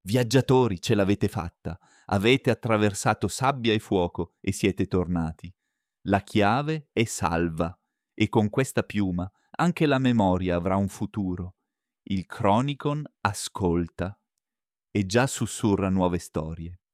Viaggiatori, ce l'avete fatta. Avete attraversato sabbia e fuoco e siete tornati. La chiave è salva e con questa piuma anche la memoria avrà un futuro. Il Chronicon ascolta e già sussurra nuove storie.